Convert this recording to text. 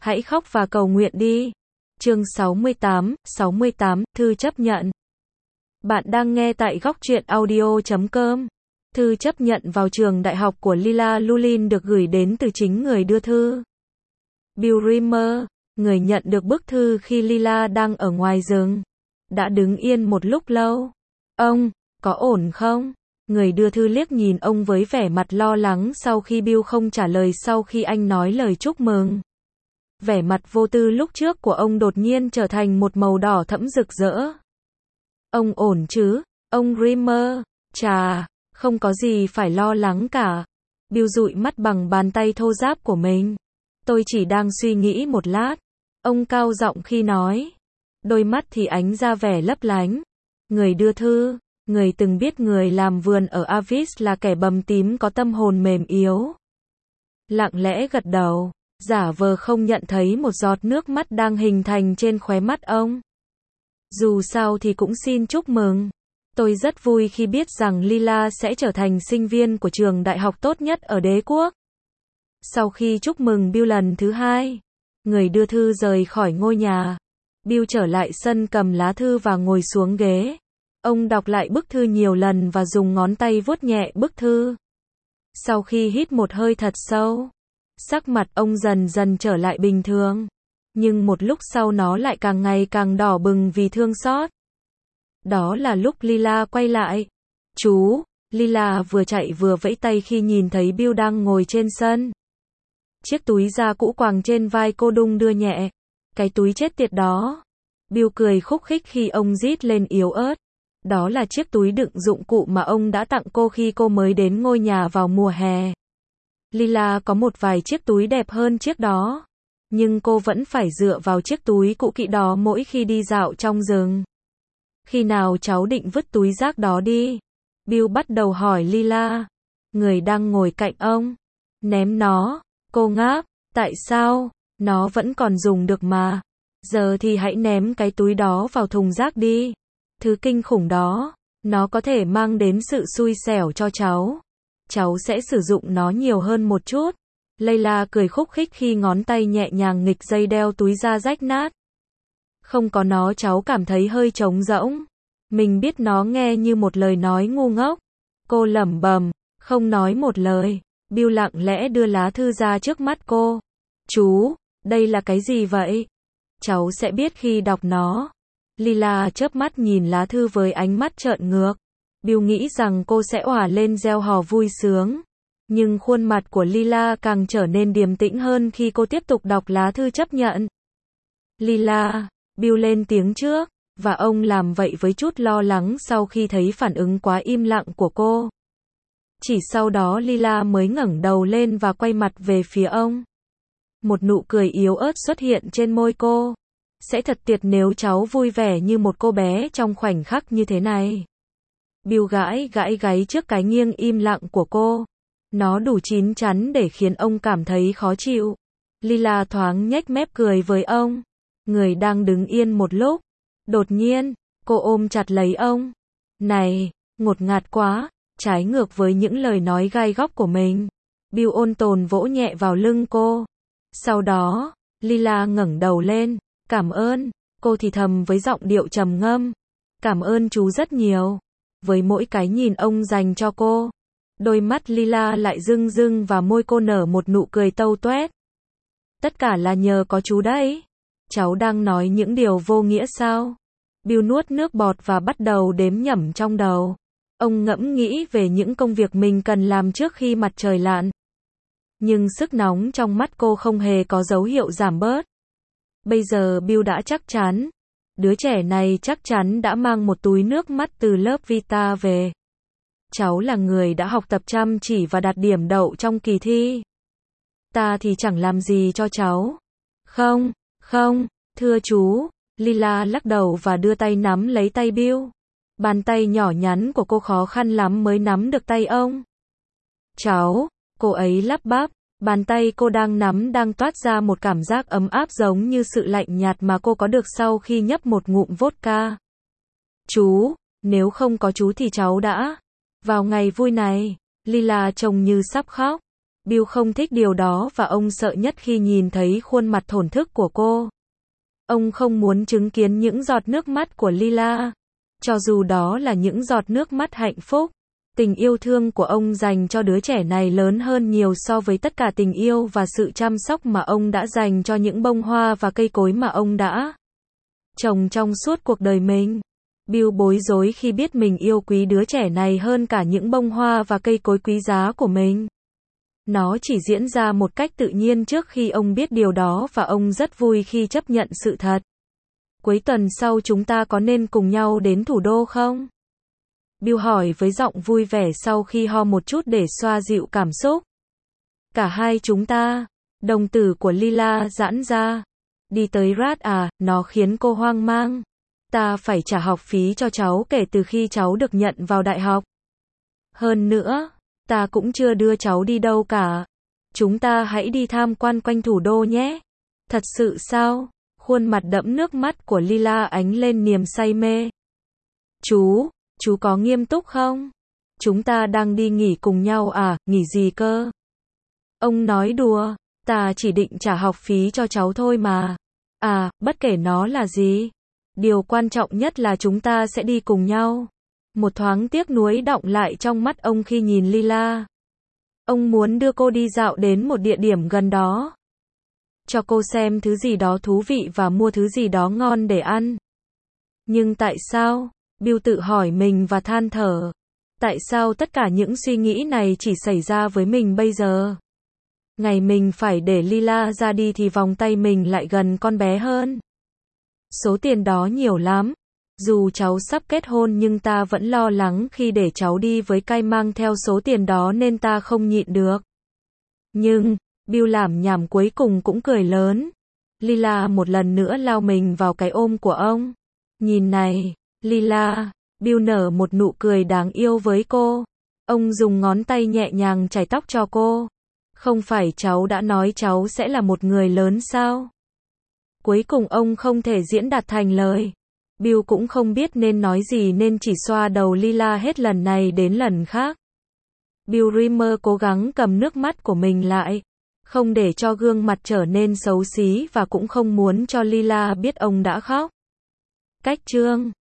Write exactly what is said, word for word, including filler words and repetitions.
Hãy khóc và cầu nguyện đi. Chương sáu mươi tám, sáu mươi tám, thư chấp nhận. Bạn đang nghe tại góc truyện audio chấm com. Thư chấp nhận vào trường đại học của Lila Lulin được gửi đến từ chính người đưa thư. Bill Rimmer, người nhận được bức thư khi Lila đang ở ngoài rừng, đã đứng yên một lúc lâu. Ông, có ổn không? Người đưa thư liếc nhìn ông với vẻ mặt lo lắng sau khi Bill không trả lời sau khi anh nói lời chúc mừng. Vẻ mặt vô tư lúc trước của ông đột nhiên trở thành một màu đỏ thẫm rực rỡ. Ông ổn chứ, ông Rimmer? Chà, không có gì phải lo lắng cả. Bill dụi mắt bằng bàn tay thô ráp của mình. Tôi chỉ đang suy nghĩ một lát. Ông cao giọng khi nói. Đôi mắt thì ánh ra vẻ lấp lánh. Người đưa thư, người từng biết người làm vườn ở Avis là kẻ bầm tím có tâm hồn mềm yếu. Lặng lẽ gật đầu, giả vờ không nhận thấy một giọt nước mắt đang hình thành trên khóe mắt ông. Dù sao thì cũng xin chúc mừng. Tôi rất vui khi biết rằng Lila sẽ trở thành sinh viên của trường đại học tốt nhất ở đế quốc. Sau khi chúc mừng Bill lần thứ hai, người đưa thư rời khỏi ngôi nhà. Bill trở lại sân cầm lá thư và ngồi xuống ghế. Ông đọc lại bức thư nhiều lần và dùng ngón tay vuốt nhẹ bức thư. Sau khi hít một hơi thật sâu, sắc mặt ông dần dần trở lại bình thường. Nhưng một lúc sau nó lại càng ngày càng đỏ bừng vì thương xót. Đó là lúc Lila quay lại. Chú, Lila vừa chạy vừa vẫy tay khi nhìn thấy Bill đang ngồi trên sân. Chiếc túi da cũ quàng trên vai cô đung đưa nhẹ. Cái túi chết tiệt đó. Bill cười khúc khích khi ông rít lên yếu ớt. Đó là chiếc túi đựng dụng cụ mà ông đã tặng cô khi cô mới đến ngôi nhà vào mùa hè. Lila có một vài chiếc túi đẹp hơn chiếc đó. Nhưng cô vẫn phải dựa vào chiếc túi cũ kỹ đó mỗi khi đi dạo trong rừng. Khi nào cháu định vứt túi rác đó đi? Bill bắt đầu hỏi Lila. Người đang ngồi cạnh ông. Ném nó. Cô ngáp. Tại sao? Nó vẫn còn dùng được mà. Giờ thì hãy ném cái túi đó vào thùng rác đi. Thứ kinh khủng đó, nó có thể mang đến sự xui xẻo cho cháu. Cháu sẽ sử dụng nó nhiều hơn một chút. Layla cười khúc khích khi ngón tay nhẹ nhàng nghịch dây đeo túi da rách nát. Không có nó cháu cảm thấy hơi trống rỗng. Mình biết nó nghe như một lời nói ngu ngốc. Cô lẩm bẩm, không nói một lời. Bill lặng lẽ đưa lá thư ra trước mắt cô. Chú, đây là cái gì vậy? Cháu sẽ biết khi đọc nó. Lila chớp mắt nhìn lá thư với ánh mắt trợn ngược. Bill nghĩ rằng cô sẽ òa lên reo hò vui sướng. Nhưng khuôn mặt của Lila càng trở nên điềm tĩnh hơn khi cô tiếp tục đọc lá thư chấp nhận. Lila, Bill lên tiếng trước, và ông làm vậy với chút lo lắng sau khi thấy phản ứng quá im lặng của cô. Chỉ sau đó Lila mới ngẩng đầu lên và quay mặt về phía ông. Một nụ cười yếu ớt xuất hiện trên môi cô. Sẽ thật tuyệt nếu cháu vui vẻ như một cô bé trong khoảnh khắc như thế này. Bill gãi gãi gáy trước cái nghiêng im lặng của cô. Nó đủ chín chắn để khiến ông cảm thấy khó chịu. Lila thoáng nhếch mép cười với ông. Người đang đứng yên một lúc. Đột nhiên, cô ôm chặt lấy ông. Này, ngột ngạt quá. Trái ngược với những lời nói gai góc của mình. Bill ôn tồn vỗ nhẹ vào lưng cô. Sau đó, Lila ngẩng đầu lên. Cảm ơn, cô thì thầm với giọng điệu trầm ngâm. Cảm ơn chú rất nhiều. Với mỗi cái nhìn ông dành cho cô, đôi mắt Lila lại rưng rưng và môi cô nở một nụ cười tâu toét. Tất cả là nhờ có chú đấy. Cháu đang nói những điều vô nghĩa sao? Bill nuốt nước bọt và bắt đầu đếm nhẩm trong đầu. Ông ngẫm nghĩ về những công việc mình cần làm trước khi mặt trời lặn. Nhưng sức nóng trong mắt cô không hề có dấu hiệu giảm bớt. Bây giờ Bill đã chắc chắn. Đứa trẻ này chắc chắn đã mang một túi nước mắt từ lớp Vita về. Cháu là người đã học tập chăm chỉ và đạt điểm đậu trong kỳ thi. Ta thì chẳng làm gì cho cháu. Không, không, thưa chú. Lila lắc đầu và đưa tay nắm lấy tay Bill. Bàn tay nhỏ nhắn của cô khó khăn lắm mới nắm được tay ông. Cháu, cô ấy lắp bắp. Bàn tay cô đang nắm đang toát ra một cảm giác ấm áp giống như sự lạnh nhạt mà cô có được sau khi nhấp một ngụm vodka. Chú, nếu không có chú thì cháu đã. Vào ngày vui này, Lila trông như sắp khóc. Bill không thích điều đó và ông sợ nhất khi nhìn thấy khuôn mặt thổn thức của cô. Ông không muốn chứng kiến những giọt nước mắt của Lila. Cho dù đó là những giọt nước mắt hạnh phúc. Tình yêu thương của ông dành cho đứa trẻ này lớn hơn nhiều so với tất cả tình yêu và sự chăm sóc mà ông đã dành cho những bông hoa và cây cối mà ông đã trồng trong suốt cuộc đời mình. Bill bối rối khi biết mình yêu quý đứa trẻ này hơn cả những bông hoa và cây cối quý giá của mình. Nó chỉ diễn ra một cách tự nhiên trước khi ông biết điều đó và ông rất vui khi chấp nhận sự thật. Cuối tuần sau chúng ta có nên cùng nhau đến thủ đô không? Bill hỏi với giọng vui vẻ sau khi ho một chút để xoa dịu cảm xúc. Cả hai chúng ta. Đồng tử của Lila giãn ra. Đi tới Rad à, nó khiến cô hoang mang. Ta phải trả học phí cho cháu kể từ khi cháu được nhận vào đại học. Hơn nữa, ta cũng chưa đưa cháu đi đâu cả. Chúng ta hãy đi tham quan quanh thủ đô nhé. Thật sự sao? Khuôn mặt đẫm nước mắt của Lila ánh lên niềm say mê. Chú, chú có nghiêm túc không? Chúng ta đang đi nghỉ cùng nhau à, nghỉ gì cơ? Ông nói đùa, ta chỉ định trả học phí cho cháu thôi mà. À, bất kể nó là gì. Điều quan trọng nhất là chúng ta sẽ đi cùng nhau. Một thoáng tiếc nuối đọng lại trong mắt ông khi nhìn Lila. Ông muốn đưa cô đi dạo đến một địa điểm gần đó. Cho cô xem thứ gì đó thú vị và mua thứ gì đó ngon để ăn. Nhưng tại sao? Bill tự hỏi mình và than thở. Tại sao tất cả những suy nghĩ này chỉ xảy ra với mình bây giờ? Ngày mình phải để Lila ra đi thì vòng tay mình lại gần con bé hơn. Số tiền đó nhiều lắm. Dù cháu sắp kết hôn nhưng ta vẫn lo lắng khi để cháu đi với Kai mang theo số tiền đó nên ta không nhịn được. Nhưng, Bill làm nhảm cuối cùng cũng cười lớn. Lila một lần nữa lao mình vào cái ôm của ông. Nhìn này, Lila, Bill nở một nụ cười đáng yêu với cô. Ông dùng ngón tay nhẹ nhàng chải tóc cho cô. Không phải cháu đã nói cháu sẽ là một người lớn sao? Cuối cùng ông không thể diễn đạt thành lời. Bill cũng không biết nên nói gì nên chỉ xoa đầu Lila hết lần này đến lần khác. Bill Rimmer cố gắng cầm nước mắt của mình lại. Không để cho gương mặt trở nên xấu xí và cũng không muốn cho Lila biết ông đã khóc. Cách chương